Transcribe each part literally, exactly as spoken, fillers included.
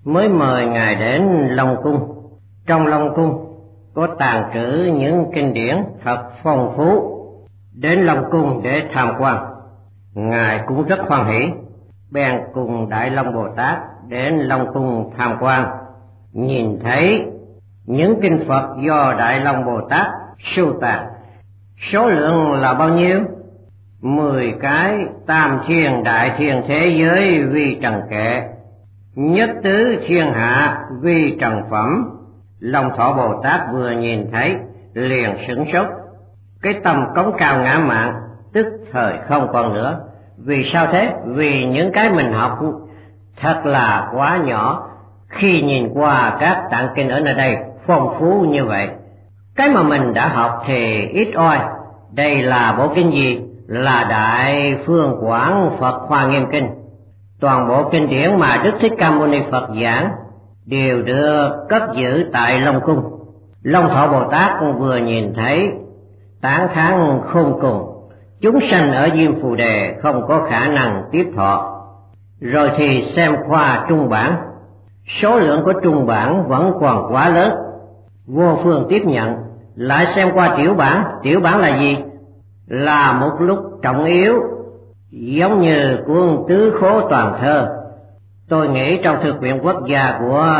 mới mời ngài đến Long Cung. Trong Long Cung có tàng trữ những kinh điển thật phong phú. Đến Long Cung để tham quan, ngài cũng rất hoan hỷ, bèn cùng Đại Long Bồ Tát đến Long Cung tham quan. Nhìn thấy những kinh Phật do Đại Long Bồ Tát sưu tàn, số lượng là bao nhiêu? Mười cái tam thiên đại thiên thế giới vi trần kệ, nhất tứ thiên hạ vi trần phẩm. Long Thọ Bồ Tát vừa nhìn thấy liền sửng sốt, cái tầm cống cao ngã mạn tức thời không còn nữa. Vì sao thế? Vì những cái mình học thật là quá nhỏ khi nhìn qua các tạng kinh ở nơi đây phong phú như vậy. Cái mà mình đã học thì ít oi. Đây là bộ kinh gì? Là Đại Phương Quảng Phật Hoa Nghiêm Kinh. Toàn bộ kinh điển mà Đức Thích Ca Mâu Ni Phật giảng đều được cất giữ tại Long Cung. Long Thọ Bồ Tát vừa nhìn thấy tán thán khôn cùng, chúng sanh ở Diêm Phù Đề không có khả năng tiếp thọ. Rồi thì xem qua trung bản, số lượng của trung bản vẫn còn quá lớn, vô phương tiếp nhận. Lại xem qua tiểu bản, tiểu bản là gì? Là một lúc trọng yếu, giống như cuốn Tứ Khố Toàn Thơ. Tôi nghĩ trong thư viện quốc gia của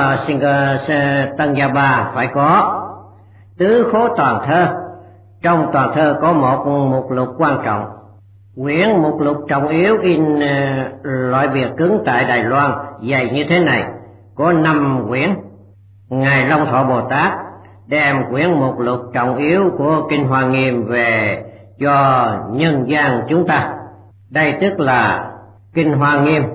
Tân Gia Ba phải có Tứ Khố Toàn Thơ. Trong toàn thơ có một mục lục quan trọng. Quyển mục lục trọng yếu in loại bìa cứng tại Đài Loan, dày như thế này, có năm quyển. Ngài Long Thọ Bồ Tát đem quyển mục lục trọng yếu của Kinh Hoa Nghiêm về cho nhân gian chúng ta. Đây tức là Kinh Hoa Nghiêm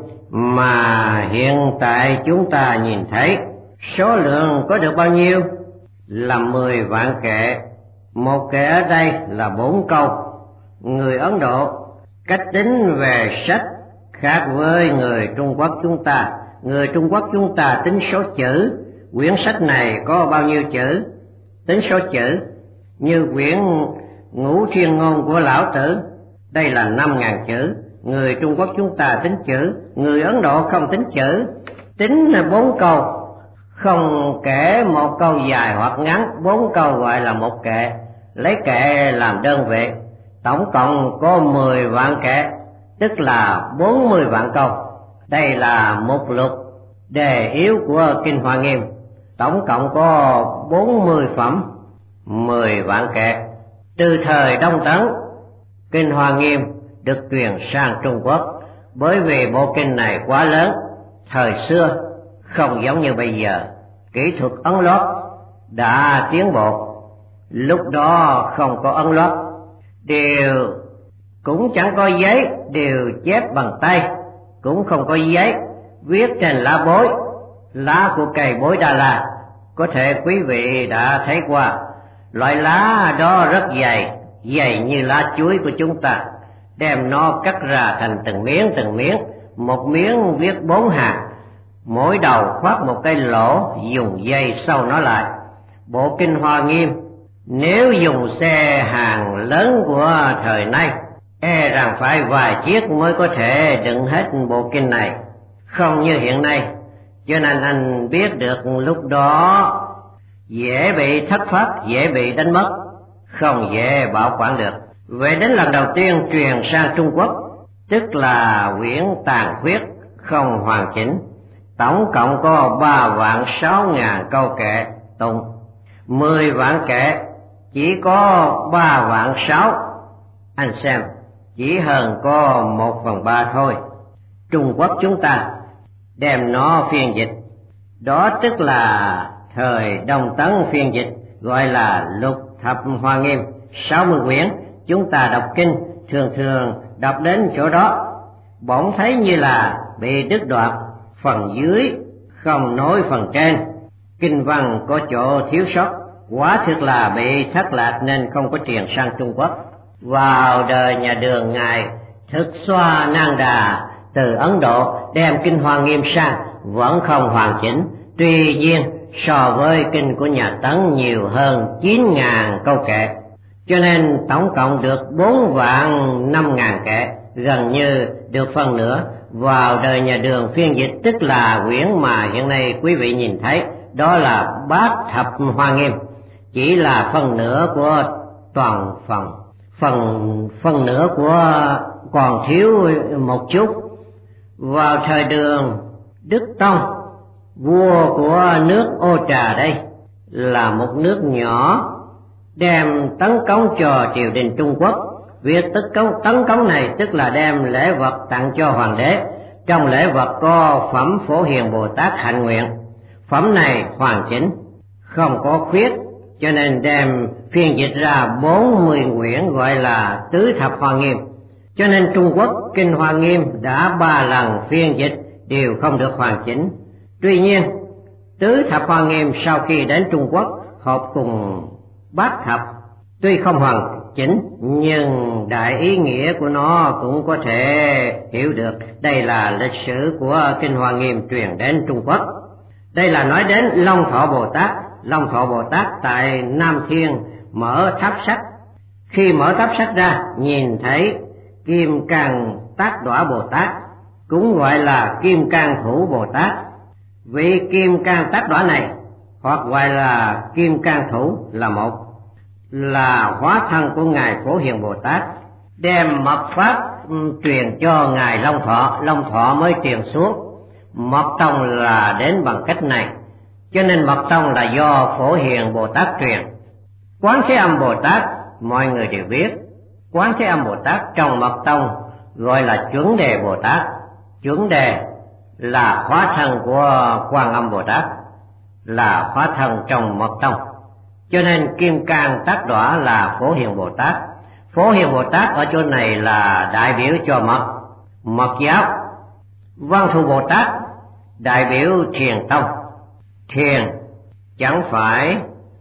mà hiện tại chúng ta nhìn thấy. Số lượng có được bao nhiêu? Là mười vạn kệ. Một kệ ở đây là bốn câu. Người Ấn Độ cách tính về sách khác với người Trung Quốc chúng ta. Người Trung Quốc chúng ta tính số chữ. Quyển sách này có bao nhiêu chữ? Tính số chữ. Như quyển Ngũ Thiên Ngôn của Lão Tử, đây là năm ngàn chữ. Người Trung Quốc chúng ta tính chữ, người Ấn Độ không tính chữ, tính là bốn câu. Không kể một câu dài hoặc ngắn, bốn câu gọi là một kệ. Lấy kệ làm đơn vị, tổng cộng có mười vạn kệ, tức là bốn mươi vạn câu. Đây là mục lục đề yếu của Kinh Hoa Nghiêm, tổng cộng có bốn mươi phẩm, mười vạn kệ. Từ thời Đông Tấn, Kinh Hoa Nghiêm được truyền sang Trung Quốc, bởi vì bộ kinh này quá lớn. Thời xưa không giống như bây giờ, kỹ thuật ấn lót đã tiến bộ. Lúc đó không có ấn lót, đều cũng chẳng có giấy, đều chép bằng tay, cũng không có giấy, viết trên lá bối, lá của cây bối Đà La. Có thể quý vị đã thấy qua, loại lá đó rất dày, dày như lá chuối của chúng ta. Đem nó cắt ra thành từng miếng từng miếng, một miếng viết bốn hạt, mỗi đầu khoác một cái lỗ, dùng dây sâu nó lại. Bộ Kinh Hoa Nghiêm nếu dùng xe hàng lớn của thời nay, e rằng phải vài chiếc mới có thể đựng hết bộ kinh này, không như hiện nay. Cho nên anh biết được lúc đó dễ bị thất thoát, dễ bị đánh mất, không dễ bảo quản được. Vậy đến lần đầu tiên truyền sang Trung Quốc, tức là quyển tàn khuyết không hoàn chỉnh, tổng cộng có ba vạn sáu ngàn câu kệ tụng. Mười vạn kệ chỉ có ba vạn sáu, anh xem, chỉ hơn có một phần ba thôi. Trung Quốc chúng ta đem nó phiên dịch, đó tức là thời Đông Tấn phiên dịch, gọi là Lục Thập Hoa Nghiêm, sáu mươi quyển. Chúng ta đọc kinh thường thường đọc đến chỗ đó, bỗng thấy như là bị đứt đoạn, phần dưới không nối phần trên, kinh văn có chỗ thiếu sót, quả thực là bị thất lạc nên không có truyền sang Trung Quốc. Vào đời nhà Đường, ngài Thực Xoa Nang Đà từ Ấn Độ đem Kinh Hoa Nghiêm sang vẫn không hoàn chỉnh. Tuy nhiên so với kinh của nhà Tấn nhiều hơn chín ngàn câu kệ, cho nên tổng cộng được bốn vạn năm ngàn kệ, gần như được phân nửa. vào đời nhà Đường phiên dịch, tức là quyển mà hiện nay quý vị nhìn thấy, đó là Bát Thập Hoa Nghiêm, chỉ là phần nửa của toàn phần, phần phần nửa của còn thiếu một chút. Vào thời Đường, Đức Tông, vua của nước Ô Trà đây, là một nước nhỏ, đem tấn cống cho triều đình Trung Quốc. Việc tấn cống, tấn cống này tức là đem lễ vật tặng cho hoàng đế. Trong lễ vật có phẩm Phổ Hiền Bồ Tát hạnh nguyện. Phẩm này hoàn chỉnh, không có khuyết, cho nên đem phiên dịch ra bốn mươi quyển gọi là Tứ Thập Hoa Nghiêm. Cho nên Trung Quốc kinh Hoa Nghiêm đã ba lần phiên dịch đều không được hoàn chỉnh. Tuy nhiên, Tứ Thập Hoa Nghiêm sau khi đến Trung Quốc hợp cùng Bát Thập, tuy không hoàn chỉnh nhưng đại ý nghĩa của nó cũng có thể hiểu được. Đây là lịch sử của kinh Hoa Nghiêm truyền đến Trung Quốc. Đây là nói đến Long Thọ Bồ Tát. Long Thọ Bồ Tát tại Nam Thiên mở tháp sách. Khi mở tháp sách ra, nhìn thấy Kim Cang Tác Đọa Bồ Tát, cũng gọi là Kim Cang Thủ Bồ Tát. Vị Kim Cang Tác Đọa này, hoặc gọi là Kim Cang Thủ, là một, là hóa thân của Ngài Phổ Hiền Bồ Tát, đem mật pháp truyền cho Ngài Long Thọ. Long Thọ mới truyền xuống. Mật tông là đến bằng cách này, cho nên mật tông là do Phổ Hiền Bồ Tát truyền. Quán Thế Âm Bồ Tát mọi người đều biết. Quán Thế Âm Bồ Tát trong mật tông gọi là Chuẩn Đề Bồ Tát. Chuẩn Đề là hóa thân của Quan Âm Bồ Tát, là hóa thân trong mật tông. Cho nên Kim Cang Tác Đọa là Phổ Hiền Bồ Tát. Phổ Hiền Bồ Tát ở chỗ này là đại biểu cho mật, mật giáo. Văn Thù Bồ Tát đại biểu thiền tông. Thiền chẳng phải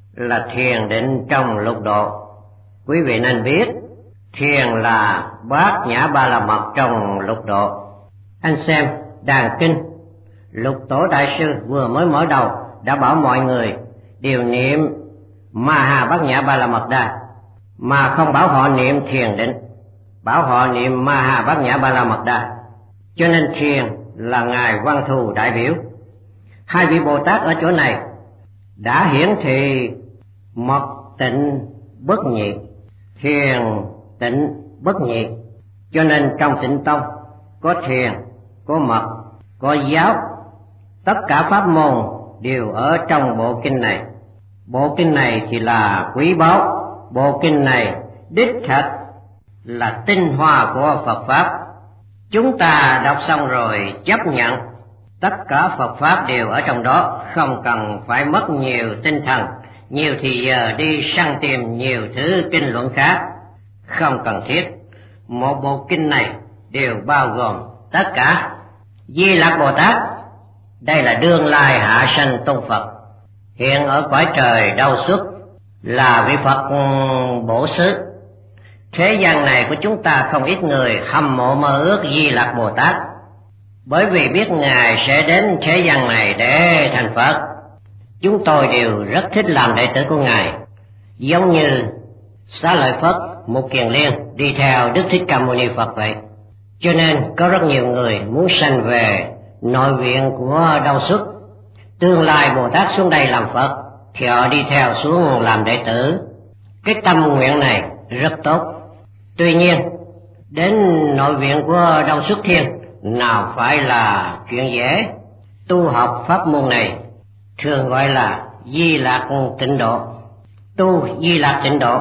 là thiền định trong lục độ. Quý vị nên biết, thiền là bát nhã ba la mật trong lục độ. Anh xem đàn kinh, Lục Tổ Đại Sư vừa mới mở đầu đã bảo mọi người đều niệm Ma Ha Bát Nhã Ba La Mật Đa, mà không bảo họ niệm thiền định, bảo họ niệm Ma Ha Bát Nhã Ba La Mật Đa. Cho nên thiền là Ngài Văn Thù đại biểu. Hai vị Bồ Tát ở chỗ này đã hiển thị mật tịnh bất nhị, thiền tịnh bất nhị. Cho nên trong Tịnh Tông có thiền, có mật, có giáo, tất cả pháp môn đều ở trong bộ kinh này. Bộ kinh này thì là quý báu, bộ kinh này đích thật là tinh hoa của Phật Pháp. Chúng ta đọc xong rồi chấp nhận tất cả Phật Pháp đều ở trong đó, không cần phải mất nhiều tinh thần, nhiều thì giờ đi săn tìm nhiều thứ kinh luận khác, không cần thiết. Một bộ kinh này đều bao gồm tất cả. Di Lặc Bồ Tát, đây là đương lai hạ sanh tôn Phật, hiện ở cõi trời Đâu Xuất, là vị Phật bổ xứ. Thế gian này của chúng ta không ít người hâm mộ mơ ước Di Lặc Bồ Tát, bởi vì biết Ngài sẽ đến thế gian này để thành Phật. Chúng tôi đều rất thích làm đệ tử của Ngài, giống như Xá Lợi Phất, Mục Kiền Liên đi theo Đức Thích Ca Mâu Ni Phật vậy. Cho nên có rất nhiều người muốn sanh về nội viện của Đâu Xuất. Tương lai Bồ Tát xuống đây làm Phật thì họ đi theo xuống làm đệ tử. Cái tâm nguyện này rất tốt. Tuy nhiên đến nội viện của Đâu Xuất Thiên nào phải là chuyện dễ. Tu học pháp môn này thường gọi là Di Lạc Tịnh Độ. Tu Di Lạc Tịnh Độ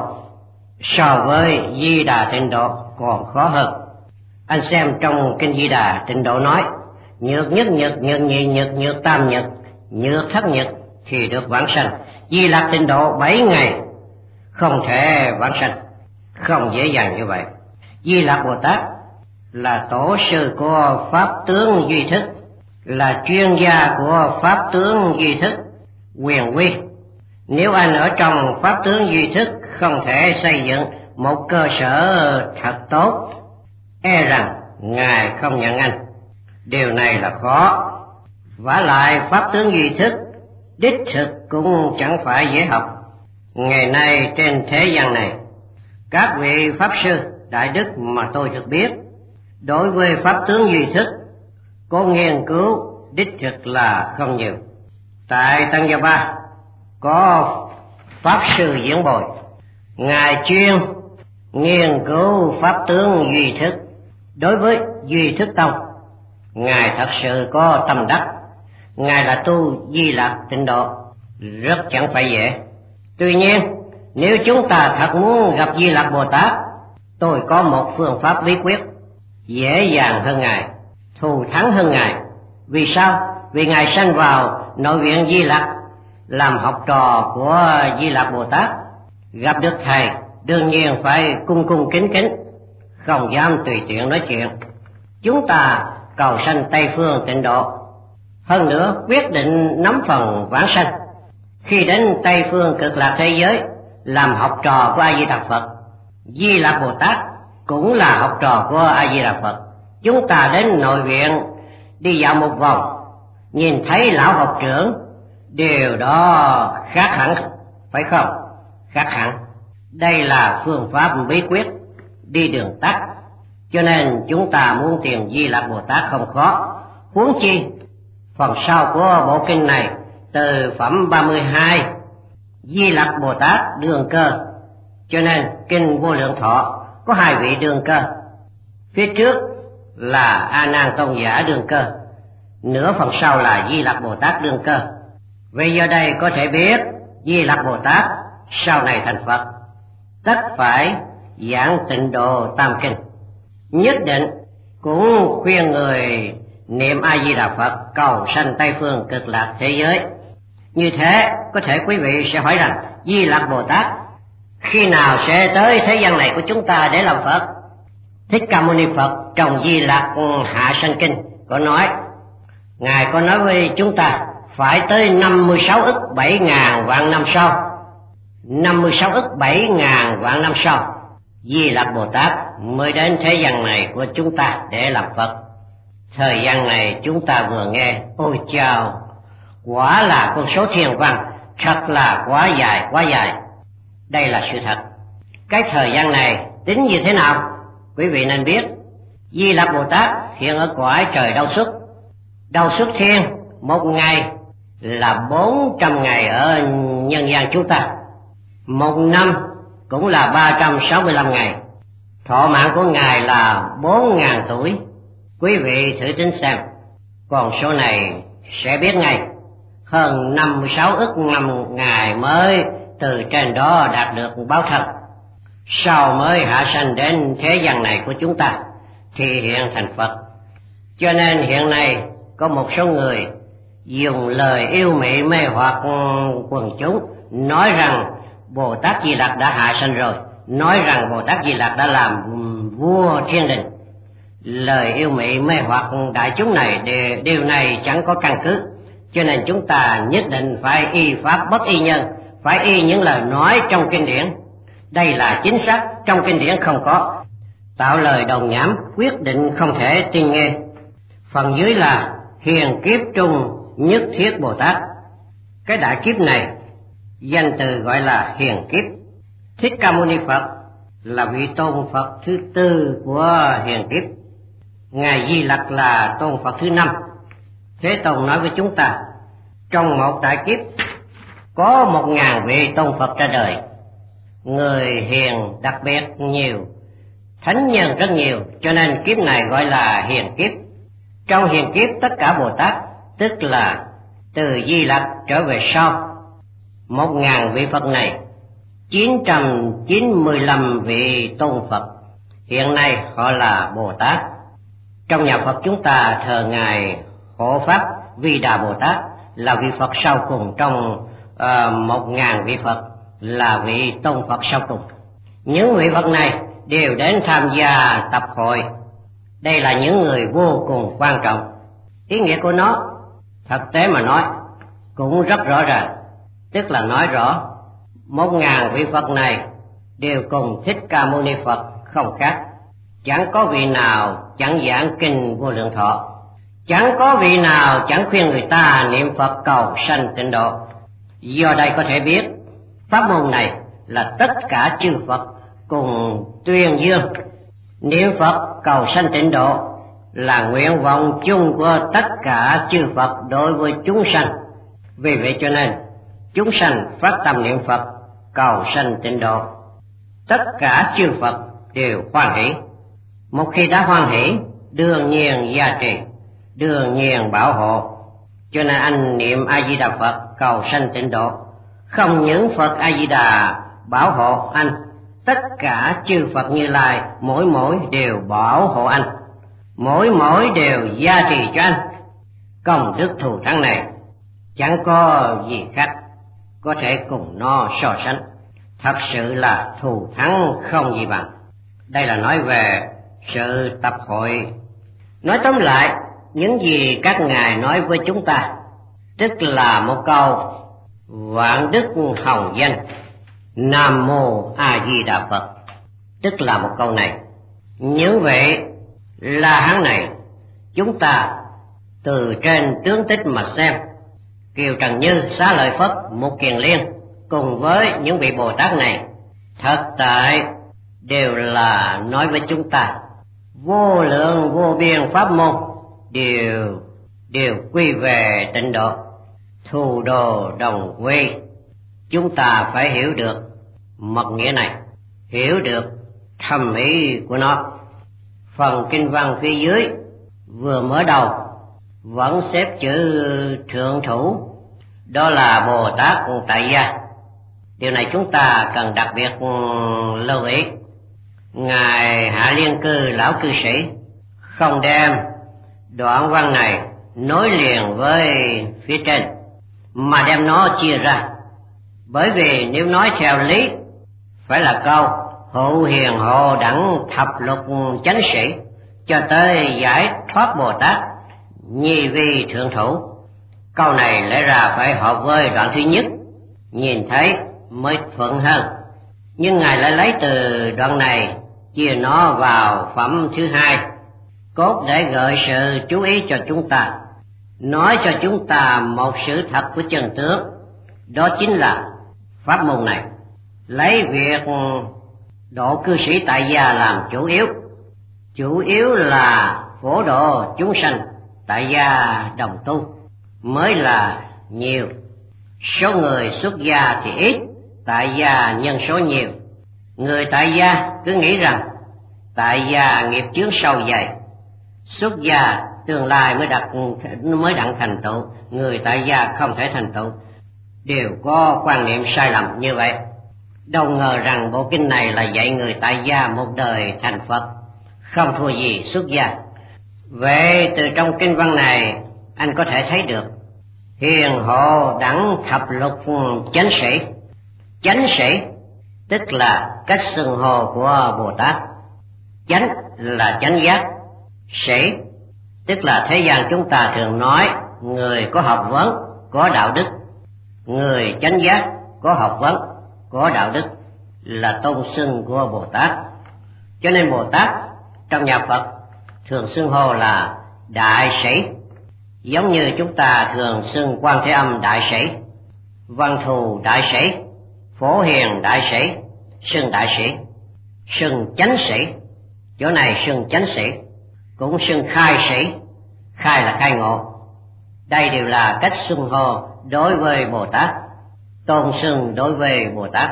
so với Di Đà Tịnh Độ còn khó hơn. Anh xem trong kinh Di Đà Tịnh Độ nói nhược nhất nhược, nhược nhị nhược, nhược tam nhược, nhược thất nhược thì được vãng sanh. Di Lạc Tịnh Độ bảy ngày không thể vãng sanh, không dễ dàng như vậy. Di Lạc Bồ Tát là tổ sư của pháp tướng duy thức, là chuyên gia của pháp tướng duy thức quyền quy. Nếu anh ở trong pháp tướng duy thức không thể xây dựng một cơ sở thật tốt, e rằng Ngài không nhận anh. Điều này là khó. Vả lại pháp tướng duy thức đích thực cũng chẳng phải dễ học. Ngày nay trên thế gian này, các vị pháp sư đại đức mà tôi được biết, đối với pháp tướng duy thức có nghiên cứu đích thực là không nhiều. Tại Tăng Gia Ba có Pháp Sư Diễn Bồi, Ngài chuyên nghiên cứu pháp tướng duy thức. Đối với duy thức tông, Ngài thật sự có tâm đắc. Ngài là tu Di Lạc Tịnh Độ, rất chẳng phải dễ. Tuy nhiên, nếu chúng ta thật muốn gặp Di Lặc Bồ Tát, tôi có một phương pháp bí quyết dễ dàng hơn Ngài, thù thắng hơn Ngài. Vì sao? Vì Ngài sanh vào nội viện Di Lặc, làm học trò của Di Lặc Bồ Tát. Gặp được Thầy, đương nhiên phải cung cung kính kính, không dám tùy tiện nói chuyện. Chúng ta cầu sanh Tây Phương Tịnh Độ, hơn nữa quyết định nắm phần vãng sanh. Khi đến Tây Phương Cực Lạc thế giới làm học trò của A Di Đà Phật, Di Lặc Bồ Tát cũng là học trò của A Di Đà Phật. Chúng ta đến nội viện đi dạo một vòng, nhìn thấy lão học trưởng, điều đó khác hẳn, phải không? Khác hẳn. Đây là phương pháp bí quyết đi đường tắt, cho nên chúng ta muốn tìm Di Lặc Bồ Tát không khó. Huống chi phần sau của bộ kinh này, từ phẩm ba mươi hai, Di Lặc Bồ Tát đương cơ, cho nên kinh Vô Lượng Thọ có hai vị đương cơ. Phía trước là A Nan Tôn giả đương cơ, nửa phần sau là Di Lặc Bồ Tát đương cơ. Vì giờ đây có thể biết Di Lặc Bồ Tát sau này thành Phật, tất phải giảng Tịnh Độ Tam Kinh. Nhất định cũng khuyên người niệm A Di Đà Phật cầu sanh Tây Phương Cực Lạc thế giới. Như thế có thể quý vị sẽ hỏi rằng Di Lặc Bồ Tát khi nào sẽ tới thế gian này của chúng ta để làm Phật? Thích Ca Mâu Ni Phật trong Di Lặc Hạ Sanh Kinh có nói, Ngài có nói với chúng ta phải tới năm mươi sáu ức bảy ngàn vạn năm sau, năm mươi sáu ức bảy ngàn vạn năm sau, Di Lặc Bồ Tát mới đến thế gian này của chúng ta để làm Phật. Thời gian này chúng ta vừa nghe, ôi chao, quả là con số thiên văn, thật là quá dài, quá dài. Đây là sự thật. Cái thời gian này tính như thế nào? Quý vị nên biết, Di Lặc Bồ Tát hiện ở cõi trời Đâu Xuất. Đâu Xuất Thiên, một ngày là bốn trăm ngày ở nhân gian chúng ta. Một năm cũng là ba trăm sáu mươi lăm ngày. Thọ mạng của Ngài là bốn ngàn tuổi. Quý vị thử tính xem, con số này sẽ biết ngay. Hơn năm mươi sáu ức năm Ngài mới từ trên đó đạt được báo thân, sau mới hạ sanh đến thế gian này của chúng ta thì hiện thành Phật. Cho nên hiện nay có một số người dùng lời yêu mị mê hoặc quần chúng, nói rằng Bồ Tát Di Lặc đã hạ sanh rồi, nói rằng Bồ Tát Di Lặc đã làm vua thiên đình. Lời yêu mị mê hoặc đại chúng này, điều này chẳng có căn cứ. Cho nên chúng ta nhất định phải y pháp bất y nhân, phải y những lời nói trong kinh điển. Đây là chính xác, trong kinh điển không có. Tạo lời đồn nhảm quyết định không thể tin nghe. Phần dưới là hiền kiếp trung nhất thiết Bồ Tát. Cái đại kiếp này danh từ gọi là hiền kiếp. Thích Ca Mâu Ni Phật là vị tôn Phật thứ tư của hiền kiếp. Ngài Di Lặc là tôn Phật thứ năm. Thế Tôn nói với chúng ta, trong một đại kiếp có một ngàn vị tôn Phật ra đời. Người hiền đặc biệt nhiều, thánh nhân rất nhiều, cho nên kiếp này gọi là hiền kiếp. Trong hiền kiếp tất cả Bồ Tát, tức là từ Di Lặc trở về sau, một ngàn vị Phật này, chín trăm chín mươi lăm vị tôn Phật, hiện nay họ là Bồ Tát. Trong nhà Phật chúng ta thờ Ngài Hộ Pháp Vi Đà Bồ Tát là vị Phật sau cùng trong uh, một ngàn vị Phật, là vị tôn Phật sau cùng. Những vị Phật này đều đến tham gia tập hội. Đây là những người vô cùng quan trọng. Ý nghĩa của nó, thực tế mà nói, cũng rất rõ ràng. Tức là nói rõ, một ngàn vị Phật này đều cùng Thích Ca Mâu Ni Phật không khác. Chẳng có vị nào chẳng giảng kinh Vô Lượng Thọ, chẳng có vị nào chẳng khuyên người ta niệm Phật cầu sanh tịnh độ. Do đây có thể biết, pháp môn này là tất cả chư Phật cùng tuyên dương niệm Phật cầu sanh tịnh độ là nguyện vọng chung của tất cả chư Phật đối với chúng sanh. Vì vậy cho nên chúng sanh phát tâm niệm Phật cầu sanh tịnh độ, tất cả chư Phật đều hoan hỷ. Một khi đã hoan hỷ, đương nhiên gia trì, đương nhiên bảo hộ. Cho nên anh niệm A Di Đà Phật cầu sanh tịnh độ, không những Phật A Di Đà bảo hộ anh, tất cả chư Phật Như Lai mỗi mỗi đều bảo hộ anh, mỗi mỗi đều gia trì cho anh. Công đức thù thắng này chẳng có gì khác có thể cùng nó so sánh, thật sự là thù thắng không gì bằng. Đây là nói về sự tập hội. Nói tóm lại, những gì các ngài nói với chúng ta tức là một câu vạn đức hồng danh Nam Mô A Di Đà Phật, tức là một câu này. Những vị La Hán này, chúng ta từ trên tướng tích mà xem, Kiều Trần Như, Xá Lợi Phất, Mục Kiền Liên cùng với những vị Bồ Tát này, thật tại đều là nói với chúng ta vô lượng vô biên pháp môn đều đều quy về tịnh độ, thù đồ đồng quy. Chúng ta phải hiểu được mật nghĩa này, hiểu được thâm ý của nó. Phần kinh văn phía dưới vừa mở đầu vẫn xếp chữ thượng thủ, đó là Bồ Tát tại gia. Điều này chúng ta cần đặc biệt lưu ý. Ngài Hạ Liên Cư lão cư sĩ không đem đoạn văn này nối liền với phía trên, mà đem nó chia ra. Bởi vì nếu nói theo lý, phải là câu hữu hiền hộ đẳng thập lục chánh sĩ cho tới giải thoát Bồ Tát nhi vi thượng thủ. Câu này lẽ ra phải hợp với đoạn thứ nhất, nhìn thấy mới thuận hơn. Nhưng Ngài lại lấy từ đoạn này chia nó vào phẩm thứ hai, cốt để gợi sự chú ý cho chúng ta, nói cho chúng ta một sự thật của chân tướng. Đó chính là pháp môn này lấy việc độ cư sĩ tại gia làm chủ yếu, chủ yếu là phổ độ chúng sanh tại gia đồng tu mới là nhiều. Số người xuất gia thì ít, tại gia nhân số nhiều. Người tại gia cứ nghĩ rằng tại gia nghiệp chướng sâu dày, xuất gia tương lai mới đặt mới đặng thành tựu, người tại gia không thể thành tựu, đều có quan niệm sai lầm như vậy. Đâu ngờ rằng bộ kinh này là dạy người tại gia một đời thành Phật, không thua gì xuất gia. Vậy từ trong kinh văn này anh có thể thấy được hiền hộ đẳng thập lục chánh sĩ. Chánh sĩ tức là cách xưng hô của Bồ Tát. Chánh là chánh giác, sĩ tức là thế gian chúng ta thường nói người có học vấn, có đạo đức. Người chánh giác, có học vấn, có đạo đức là tôn xưng của Bồ Tát. Cho nên Bồ Tát trong nhà Phật thường xưng hô là đại sĩ, giống như chúng ta thường xưng Quan Thế Âm đại sĩ, Văn Thù đại sĩ, Phổ Hiền đại sĩ, xưng đại sĩ. Xưng chánh sĩ, chỗ này xưng chánh sĩ, cũng xưng khai sĩ, khai là khai ngộ. Đây đều là cách xưng hô đối với Bồ Tát, tôn xưng đối với Bồ Tát.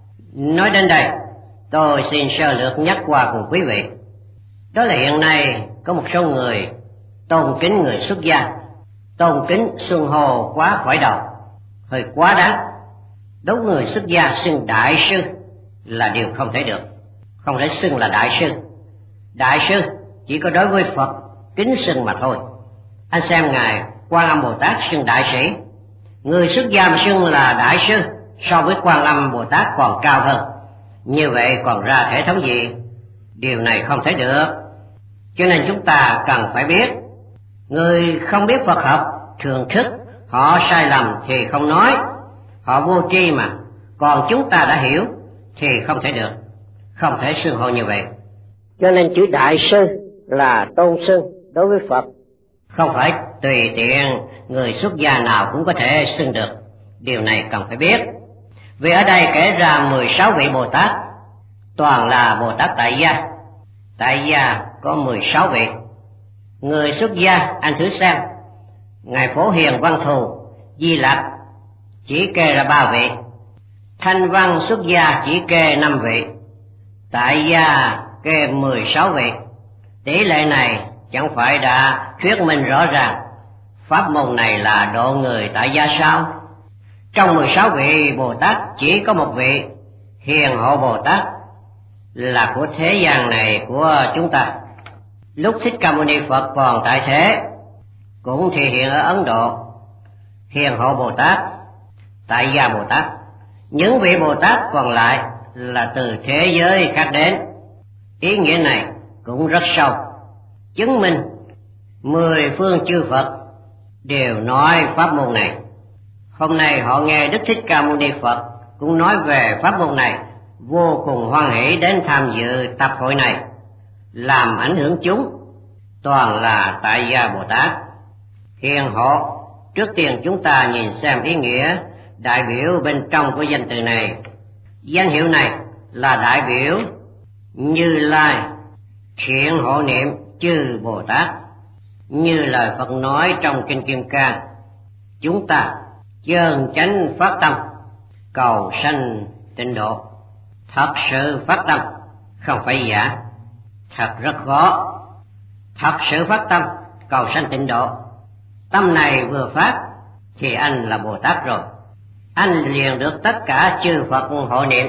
Nói đến đây, tôi xin sơ lược nhắc qua cùng quý vị. Đó là hiện nay có một số người tôn kính người xuất gia, tôn kính xưng hô quá khỏi đầu, hơi quá đáng. Đúng người xuất gia xưng đại sư là điều không thể được, không thể xưng là đại sư. Đại sư chỉ có đối với Phật kính xưng mà thôi. Anh xem ngài Quan Âm Bồ Tát xưng đại sĩ, người xuất gia mà xưng là đại sư, so với Quan Âm Bồ Tát còn cao hơn. Như vậy còn ra thể thống gì? Điều này không thể được. Cho nên chúng ta cần phải biết, người không biết Phật học thường thức, họ sai lầm thì không nói, họ vô tri mà. Còn chúng ta đã hiểu thì không thể được, không thể xưng hô như vậy. Cho nên chữ đại sư là tôn xưng đối với Phật, không phải tùy tiện người xuất gia nào cũng có thể xưng được. Điều này cần phải biết. Vì ở đây kể ra mười sáu vị Bồ Tát, toàn là Bồ Tát tại gia. Tại gia có mười sáu vị. Người xuất gia anh thử xem, ngài Phổ Hiền Văn Thù Di Lặc chỉ kê ra ba vị, Thanh Văn xuất gia chỉ kê năm vị, tại gia kê mười sáu vị. Tỷ lệ này chẳng phải đã thuyết minh rõ ràng pháp môn này là độ người tại gia sao? Trong mười sáu vị Bồ Tát chỉ có một vị Hiền Hộ Bồ Tát là của thế gian này của chúng ta. Lúc Thích Ca Mâu Ni Phật còn tại thế cũng thì hiện ở Ấn Độ, Hiền Hộ Bồ Tát, tại gia Bồ Tát. Những vị Bồ Tát còn lại là từ thế giới khác đến. Ý nghĩa này cũng rất sâu, chứng minh mười phương chư Phật đều nói pháp môn này. Hôm nay họ nghe Đức Thích Ca Mâu Ni Phật cũng nói về pháp môn này, vô cùng hoan hỷ đến tham dự tập hội này, làm ảnh hưởng chúng toàn là tại gia Bồ Tát. Hiền Hộ, trước tiên chúng ta nhìn xem ý nghĩa đại biểu bên trong của danh từ này. Danh hiệu này là đại biểu Như Lai thiện hộ niệm chư Bồ Tát. Như lời Phật nói trong Kinh Kim Cang, chúng ta chân chánh phát tâm cầu sanh tịnh độ. Thật sự phát tâm, không phải giả, thật rất khó. Thật sự phát tâm cầu sanh tịnh độ, tâm này vừa phát thì anh là Bồ Tát rồi, anh liền được tất cả chư Phật hộ niệm.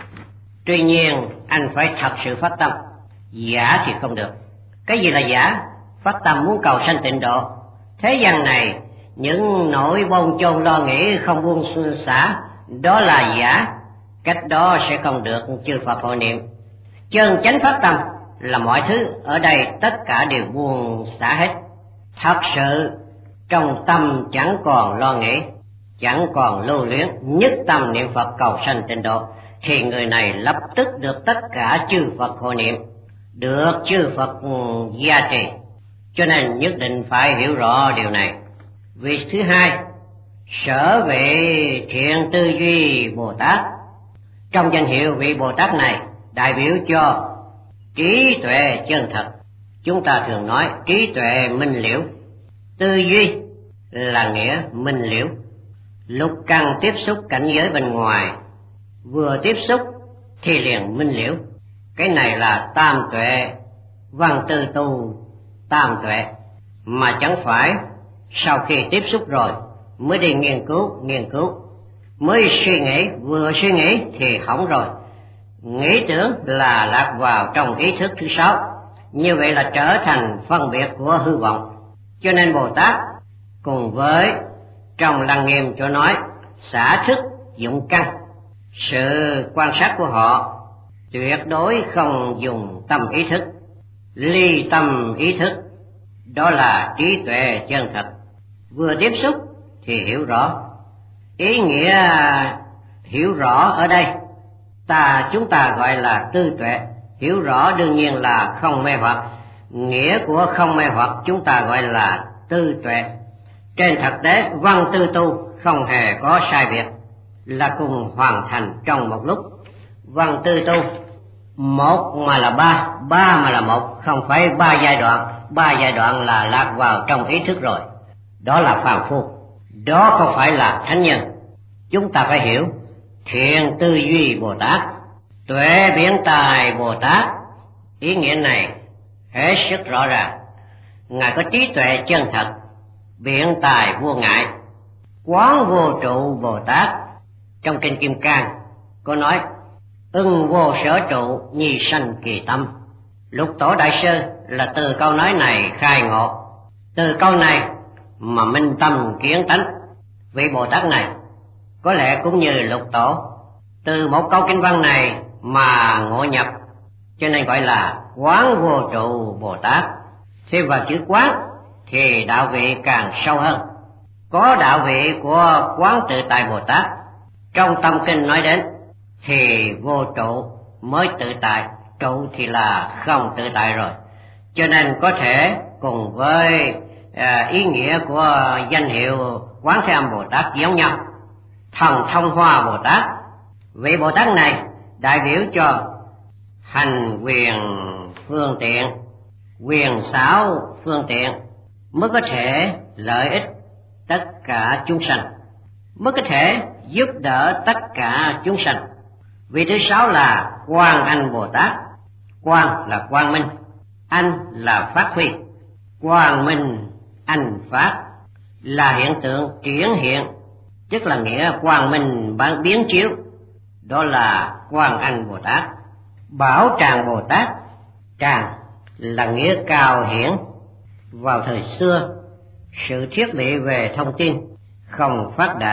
Tuy nhiên anh phải thật sự phát tâm, giả thì không được. Cái gì là giả? Phát tâm muốn cầu sanh tịnh độ. Thế gian này những nỗi bôn chôn lo nghĩ không buông xả, đó là giả. Cách đó sẽ không được chư Phật hộ niệm. Chân chánh phát tâm là mọi thứ ở đây tất cả đều buông xả hết. Thật sự trong tâm chẳng còn lo nghĩ, chẳng còn lưu luyến, nhất tâm niệm Phật cầu sanh tịnh độ, thì người này lập tức được tất cả chư Phật hộ niệm, được chư Phật gia trì. Cho nên nhất định phải hiểu rõ điều này. Vị thứ hai, sở vị thiện tư duy Bồ Tát. Trong danh hiệu vị Bồ Tát này đại biểu cho trí tuệ chân thật. Chúng ta thường nói trí tuệ minh liễu, tư duy là nghĩa minh liễu. Lục căn tiếp xúc cảnh giới bên ngoài, vừa tiếp xúc thì liền minh liễu. Cái này là tam tuệ, văn tư tu tam tuệ, mà chẳng phải sau khi tiếp xúc rồi mới đi nghiên cứu, nghiên cứu mới suy nghĩ, vừa suy nghĩ thì hỏng rồi. Nghĩ tưởng là lạc vào trong ý thức thứ sáu, như vậy là trở thành phân biệt của hư vọng. Cho nên Bồ Tát cùng với trong Lăng Nghiêm cho nói xả thức dụng căn, sự quan sát của họ tuyệt đối không dùng tâm ý thức, ly tâm ý thức, đó là trí tuệ chân thật. Vừa tiếp xúc thì hiểu rõ. Ý nghĩa hiểu rõ ở đây ta chúng ta gọi là tư tuệ. Hiểu rõ đương nhiên là không mê hoặc, nghĩa của không mê hoặc chúng ta gọi là tư tuệ. Trên thực tế văn tư tu không hề có sai biệt, là cùng hoàn thành trong một lúc. Văn tư tu một mà là ba, ba mà là một, không phải ba giai đoạn. Ba giai đoạn là lạc vào trong ý thức rồi, đó là phàm phu, đó không phải là thánh nhân. Chúng ta phải hiểu thiện tư duy Bồ Tát, tuệ biện tài Bồ Tát. Ý nghĩa này hết sức rõ ràng. Ngài có trí tuệ chân thật, biện tài vô ngại, quán vô trụ Bồ Tát. Trong Kinh Kim Cang có nói ưng vô sở trụ, nhi sanh kỳ tâm. Lục Tổ Đại Sư là từ câu nói này khai ngộ, từ câu này mà minh tâm kiến tánh. Vị Bồ Tát này có lẽ cũng như Lục Tổ, từ một câu kinh văn này mà ngộ nhập, cho nên gọi là quán vô trụ Bồ Tát. Thêm vào chữ quán thì đạo vị càng sâu hơn. Có đạo vị của quán tự tại Bồ Tát, trong tâm kinh nói đến thì vô trụ mới tự tại, trụ thì là không tự tại rồi. Cho nên có thể cùng với à, ý nghĩa của danh hiệu Quán Thế Âm Bồ Tát giống nhau. Thần Thông Hoa Bồ Tát, vị Bồ Tát này đại biểu cho hành quyền phương tiện, quyền xảo phương tiện mới có thể lợi ích tất cả chúng sanh, mới có thể giúp đỡ tất cả chúng sanh. Vị thứ sáu là Quan Anh Bồ Tát. Quan là quang minh, anh là phát huy. Quang minh anh phát là hiện tượng triển hiện, tức là nghĩa quang minh bán biến chiếu, đó là Quan Anh Bồ Tát. Bảo Tràng Bồ Tát, tràng là nghĩa cao hiển. Vào thời xưa, sự thiết bị về thông tin không phát đạt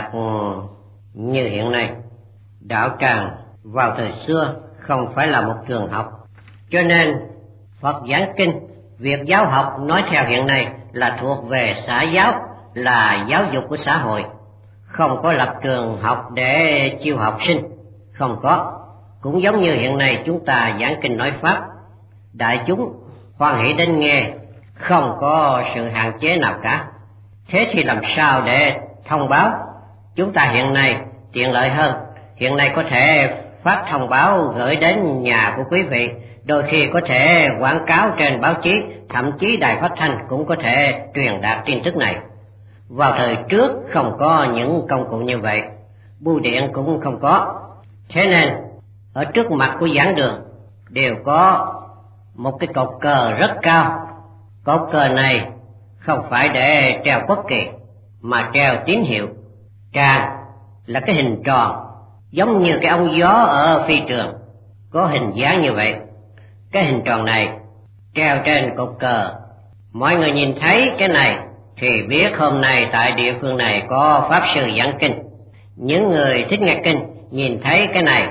như hiện nay. Đạo tràng vào thời xưa không phải là một trường học, cho nên Phật giảng kinh, việc giáo học nói theo hiện nay là thuộc về xã giáo, là giáo dục của xã hội, không có lập trường học để chiêu học sinh, không có. Cũng giống như hiện nay chúng ta giảng kinh nói pháp, đại chúng hoan hỷ đến nghe, không có sự hạn chế nào cả. Thế thì làm sao để thông báo? Chúng ta hiện nay tiện lợi hơn, hiện nay có thể phát thông báo gửi đến nhà của quý vị, đôi khi có thể quảng cáo trên báo chí, thậm chí đài phát thanh cũng có thể truyền đạt tin tức này. Vào thời trước không có những công cụ như vậy, bưu điện cũng không có, thế nên ở trước mặt của giảng đường đều có một cái cột cờ rất cao. Cột cờ này không phải để treo quốc kỳ mà treo tín hiệu. Tràng là cái hình tròn giống như cái ống gió ở phi trường, có hình dáng như vậy. Cái hình tròn này treo trên cột cờ, mọi người nhìn thấy cái này thì biết hôm nay tại địa phương này có pháp sư giảng kinh. Những người thích nghe kinh nhìn thấy cái này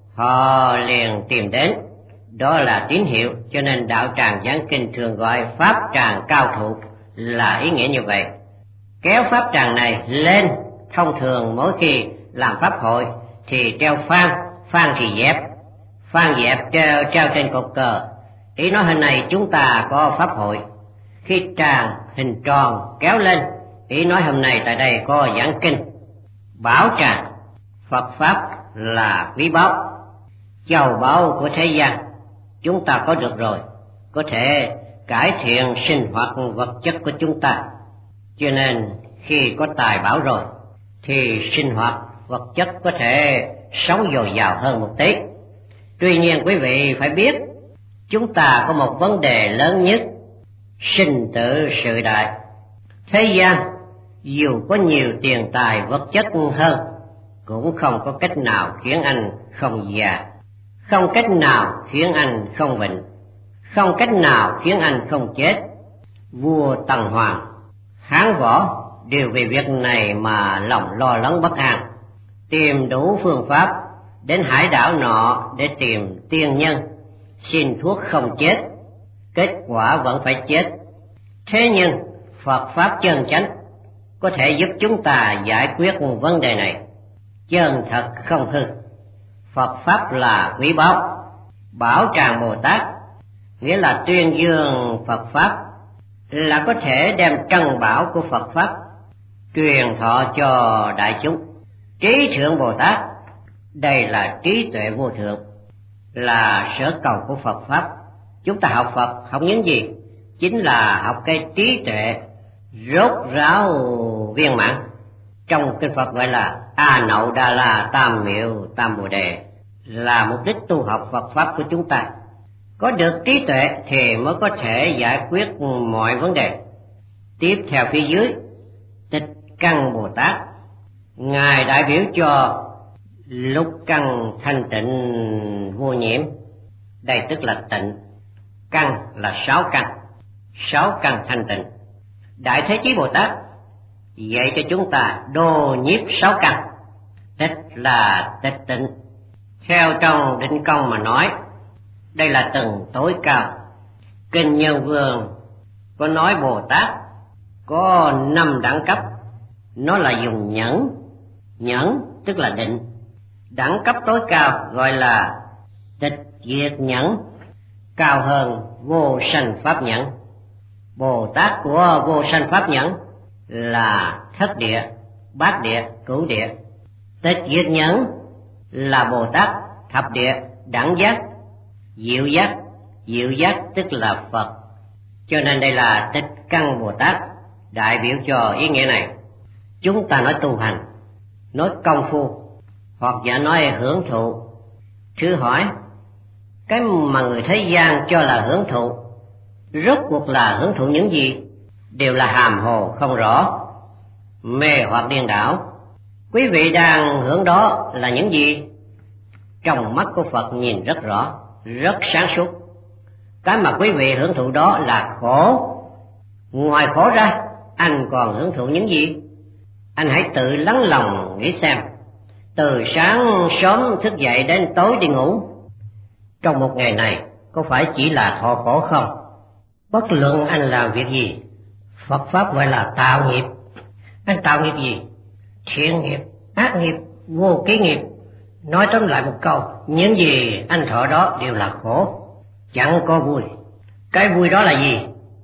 họ liền tìm đến, đó là tín hiệu. Cho nên đạo tràng giảng kinh thường gọi pháp tràng cao thụ, là ý nghĩa như vậy. Kéo pháp tràng này lên, thông thường mỗi khi làm pháp hội thì treo phan, phan thì dẹp, phan dẹp treo, treo trên cột cờ. Ý nói hôm nay chúng ta có pháp hội, khi tràng hình tròn kéo lên, ý nói hôm nay tại đây có giảng kinh. Bảo tràng, Phật pháp là quý báu, châu báu của thế gian. Chúng ta có được rồi, có thể cải thiện sinh hoạt vật chất của chúng ta. Cho nên khi có tài bảo rồi thì sinh hoạt vật chất có thể sống dồi dào hơn một tí. Tuy nhiên quý vị phải biết, chúng ta có một vấn đề lớn nhất, sinh tử sự đại. Thế gian dù có nhiều tiền tài vật chất hơn, cũng không có cách nào khiến anh không già, không cách nào khiến anh không bệnh, không cách nào khiến anh không chết. Vua Tần Hoàng, Hán Võ đều vì việc này mà lòng lo lắng bất an, tìm đủ phương pháp đến hải đảo nọ để tìm tiên nhân, xin thuốc không chết, kết quả vẫn phải chết. Thế nhưng Phật pháp chân chánh có thể giúp chúng ta giải quyết vấn đề này, chân thật không hư. Phật pháp là quý báu. Bảo Tràng Bồ Tát nghĩa là tuyên dương Phật pháp, là có thể đem trân bảo của Phật pháp truyền thọ cho đại chúng. Trí thượng Bồ Tát, đây là trí tuệ vô thượng, là sở cầu của Phật pháp. Chúng ta học Phật học những gì? Chính là học cái trí tuệ rốt ráo viên mãn. Trong kinh Phật gọi là A Nậu Đa La Tam Miệu Tam Bồ Đề, là mục đích tu học Phật pháp của chúng ta. Có được trí tuệ thì mới có thể giải quyết mọi vấn đề. Tiếp theo phía dưới, Tịch Căn Bồ Tát, Ngài đại biểu cho lục căn thanh tịnh vô nhiễm. Đây tức là tịnh. Căn là sáu căn, sáu căn thanh tịnh. Đại Thế Chí Bồ Tát dạy cho chúng ta đồ nhiếp sáu căn. Tịch là tịch tịnh. Theo trong Định Công mà nói, đây là tầng tối cao. Kinh Nhân Vương có nói Bồ Tát có năm đẳng cấp. Nó là dùng nhẫn. Nhẫn tức là định. Đẳng cấp tối cao gọi là tịch diệt nhẫn, cao hơn vô sanh pháp nhẫn. Bồ Tát của vô sanh pháp nhẫn là thất địa, bát địa, cửu địa. Tịch diệt nhẫn là Bồ Tát thập địa, đẳng giác, diệu giác. Diệu giác tức là Phật. Cho nên đây là Tịch Căn Bồ Tát đại biểu cho ý nghĩa này. Chúng ta nói tu hành, nói công phu, hoặc giả nói hưởng thụ. Thử hỏi, cái mà người thế gian cho là hưởng thụ, rốt cuộc là hưởng thụ những gì? Đều là hàm hồ không rõ, mê hoặc điên đảo. Quý vị đang hưởng đó là những gì? Trong mắt của Phật nhìn rất rõ, rất sáng suốt. Cái mà quý vị hưởng thụ đó là khổ. Ngoài khổ ra, anh còn hưởng thụ những gì? Anh hãy tự lắng lòng nghĩ xem. Từ sáng sớm thức dậy đến tối đi ngủ, trong một ngày này có phải chỉ là thọ khổ không? Bất luận anh làm việc gì, Phật Pháp gọi là tạo nghiệp. Anh tạo nghiệp gì? Thiện nghiệp, ác nghiệp, vô ký nghiệp. Nói tóm lại một câu, những gì anh thọ đó đều là khổ, chẳng có vui. Cái vui đó là gì?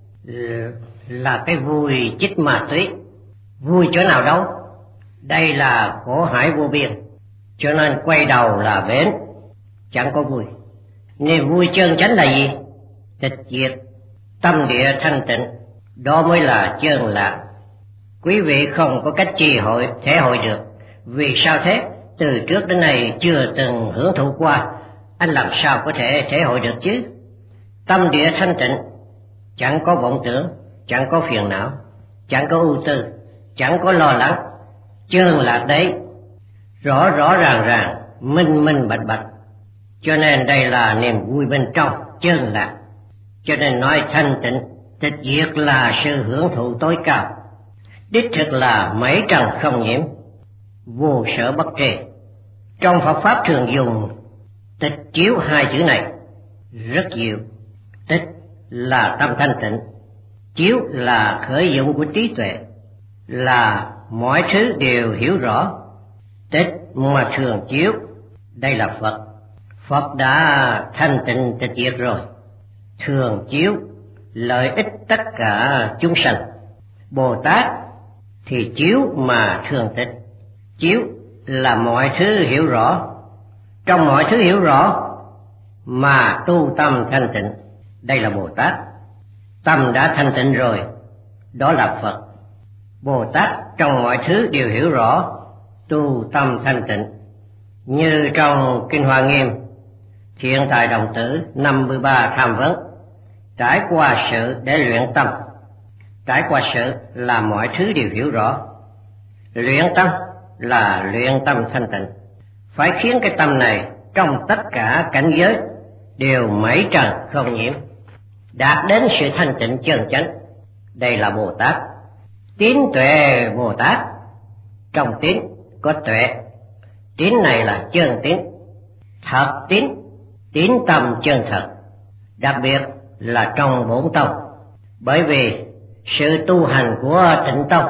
Là cái vui chích ma túy. Vui chỗ nào đâu? Đây là khổ hải vô biên, cho nên quay đầu là bến, chẳng có vui. Niềm vui chân chánh là gì? Tịch diệt, tâm địa thanh tịnh, đó mới là chân lạc. Quý vị không có cách chi hội thể hội được. Vì sao thế? Từ trước đến nay chưa từng hưởng thụ qua, anh làm sao có thể thể hội được chứ? Tâm địa thanh tịnh, chẳng có vọng tưởng, chẳng có phiền não, chẳng có ưu tư, chẳng có lo lắng. Chân lạc đấy, rõ rõ ràng ràng, minh minh bạch bạch. Cho nên đây là niềm vui bên trong, chân lạc. Cho nên nói thanh tịnh, tịch diệt là sự hưởng thụ tối cao. Đích thực là mấy trần không nhiễm, vô sở bất trì. Trong Phật Pháp thường dùng tịch chiếu hai chữ này rất nhiều. Tịch là tâm thanh tịnh, chiếu là khởi dụng của trí tuệ, là mọi thứ đều hiểu rõ. Tịch mà thường chiếu, đây là Phật. Phật đã thanh tịnh tịch diệt rồi, thường chiếu lợi ích tất cả chúng sanh. Bồ Tát thì chiếu mà thường tịch. Chiếu là mọi thứ hiểu rõ, trong mọi thứ hiểu rõ mà tu tâm thanh tịnh, đây là Bồ Tát. Tâm đã thanh tịnh rồi, đó là Phật. Bồ Tát trong mọi thứ đều hiểu rõ, tu tâm thanh tịnh. Như trong Kinh Hoa Nghiêm, Thiện Tài Đồng Tử năm mươi ba tham vấn, trải qua sự để luyện tâm. Trải qua sự là mọi thứ đều hiểu rõ, luyện tâm là luyện tâm thanh tịnh. Phải khiến cái tâm này trong tất cả cảnh giới đều mấy trần không nhiễm, đạt đến sự thanh tịnh chân chánh, đây là Bồ Tát. Tín tuệ Bồ Tát, trong tín có tuệ. Tín này là chân tín, thật tín, tín tâm chân thật. Đặc biệt là trong bổn tông, bởi vì sự tu hành của Tịnh Tông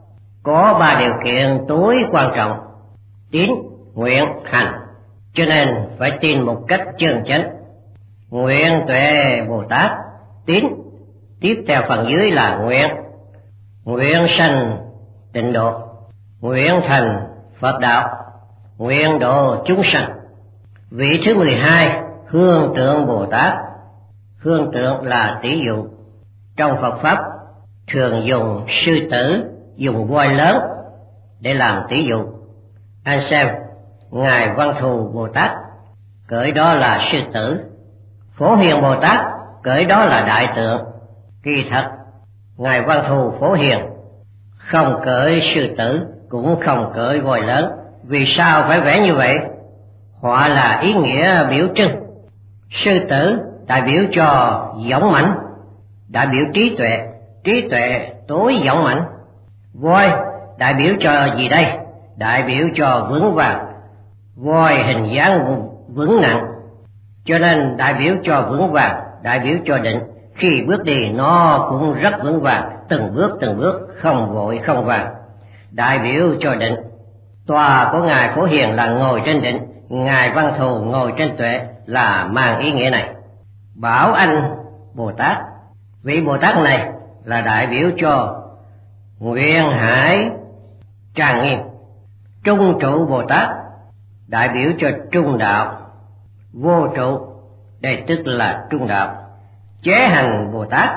có ba điều kiện tối quan trọng: tín, nguyện, hành. Cho nên phải tin một cách chân chánh. Nguyện tuệ Bồ Tát, tín, tiếp theo phần dưới là nguyện. Nguyện sanh tịnh độ, nguyện thành Phật đạo, nguyện độ chúng sanh. Vị thứ mười hai, Hương Tượng Bồ Tát. Hương tượng là tỷ dụ. Trong Phật Pháp thường dùng sư tử, dùng voi lớn để làm tỷ dụ. Anh xem, Ngài Văn Thù Bồ Tát cởi đó là sư tử, Phổ Hiền Bồ Tát cởi đó là đại tượng. Kỳ thật Ngài Văn Thù Phổ Hiền không cởi sư tử, cũng không cởi voi lớn. Vì sao phải vẽ như vậy? Họa là ý nghĩa biểu trưng. Sư tử đại biểu cho dũng mãnh, đại biểu trí tuệ, trí tuệ tối dũng mãnh. Voi đại biểu cho gì đây? Đại biểu cho vững vàng. Voi hình dáng vững nặng, cho nên đại biểu cho vững vàng, đại biểu cho định. Khi bước đi nó cũng rất vững vàng, từng bước từng bước, không vội không vàng, đại biểu cho định. Tòa của Ngài Phổ Hiền là ngồi trên định, Ngài Văn Thù ngồi trên tuệ, là mang ý nghĩa này. Bảo Anh Bồ Tát, vị Bồ Tát này là đại biểu cho nguyện hải tràn nghiêm. Trung trụ Bồ Tát đại biểu cho trung đạo. Vô trụ đây tức là trung đạo. Chế hành Bồ Tát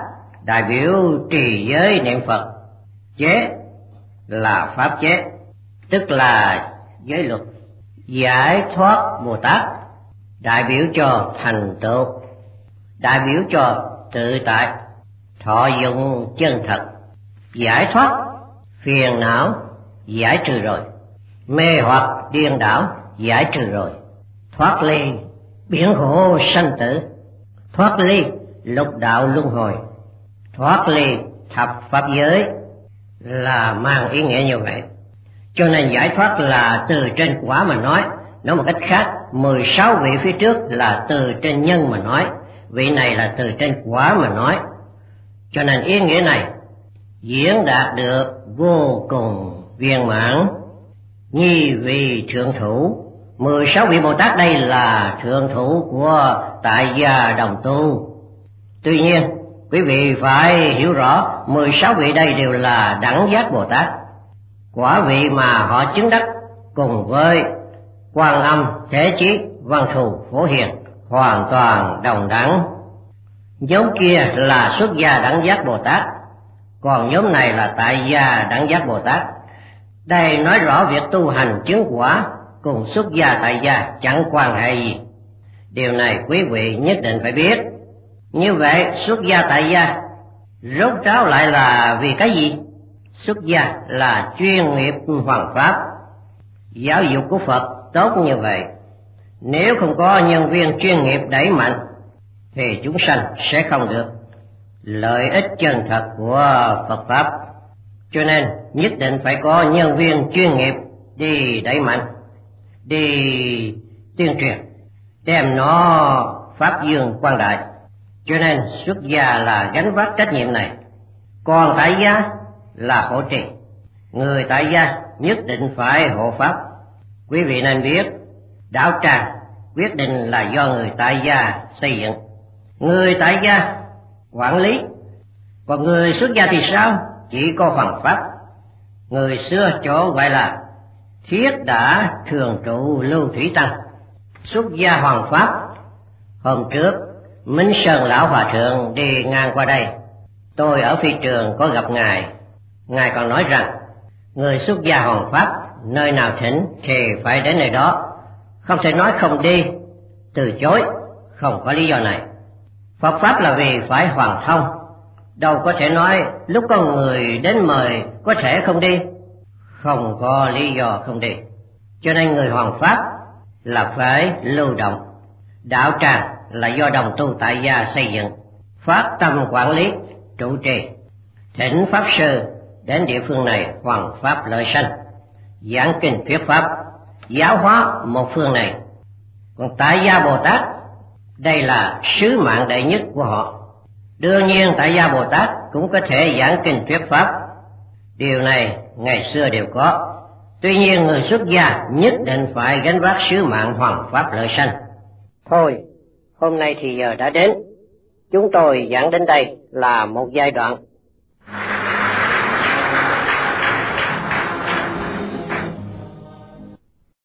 đại biểu trì giới niệm Phật. Chế là pháp chế, tức là giới luật. Giải thoát Bồ Tát đại biểu cho thành tựu, đại biểu cho tự tại, thọ dụng chân thật. Giải thoát phiền não giải trừ rồi, mê hoặc điên đảo giải trừ rồi, thoát ly biển khổ sanh tử, thoát ly lục đạo luân hồi, thoát ly thập pháp giới là mang ý nghĩa như vậy. Cho nên giải thoát là từ trên quả mà nói. Nói một cách khác, mười sáu vị phía trước là từ trên nhân mà nói, vị này là từ trên quả mà nói. Cho nên ý nghĩa này diễn đạt được vô cùng viên mãn. Nhi vị thượng thủ, mười sáu vị Bồ Tát đây là thượng thủ của tại gia đồng tu. Tuy nhiên quý vị phải hiểu rõ, mười sáu vị đây đều là đẳng giác Bồ Tát. Quả vị mà họ chứng đắc cùng với Quan Âm, Thế Chí, Văn Thù, Phổ Hiền hoàn toàn đồng đẳng. Nhóm kia là xuất gia đẳng giác Bồ Tát, còn nhóm này là tại gia đẳng giác Bồ Tát. Đây nói rõ việc tu hành chứng quả cùng xuất gia tại gia chẳng quan hệ gì. Điều này quý vị nhất định phải biết. Như vậy xuất gia tại gia rốt ráo lại là vì cái gì? Xuất gia là chuyên nghiệp hoằng pháp. Giáo dục của Phật tốt như vậy, nếu không có nhân viên chuyên nghiệp đẩy mạnh thì chúng sanh sẽ không được lợi ích chân thật của Phật pháp. Cho nên nhất định phải có nhân viên chuyên nghiệp đi đẩy mạnh, đi tuyên truyền, đem nó pháp dương quang đại. Cho nên xuất gia là gánh vác trách nhiệm này. Còn tại gia là hộ trì. Người tại gia nhất định phải hộ pháp. Quý vị nên biết, đạo tràng quyết định là do người tại gia xây dựng, người tại gia quản lý. Còn người xuất gia thì sao? Chỉ có hoằng pháp. Người xưa chỗ gọi là thiết đã thường trụ lưu thủy tăng, xuất gia hoằng pháp. Hôm trước Minh Sơn lão hòa thượng đi ngang qua đây, tôi ở phi trường có gặp ngài. Ngài còn nói rằng người xuất gia hoằng pháp nơi nào thỉnh thì phải đến nơi đó, không thể nói không đi, từ chối, không có lý do này. Phật pháp là vì phải hoàn thông, đâu có thể nói lúc có người đến mời có thể không đi, không có lý do không đi. Cho nên người hoằng pháp là phải lưu động. Đạo tràng là do đồng tu tại gia xây dựng, phát tâm quản lý, trụ trì, thỉnh pháp sư đến địa phương này hoằng pháp lợi sanh, giảng kinh thuyết pháp, giáo hóa một phương này. Còn tại gia Bồ Tát, đây là sứ mạng đệ nhất của họ. Đương nhiên tại gia Bồ Tát cũng có thể giảng kinh thuyết pháp, điều này ngày xưa đều có. Tuy nhiên người xuất gia nhất định phải gánh vác sứ mạng hoằng pháp lợi sanh. Thôi, hôm nay thì giờ đã đến, chúng tôi giảng đến đây là một giai đoạn.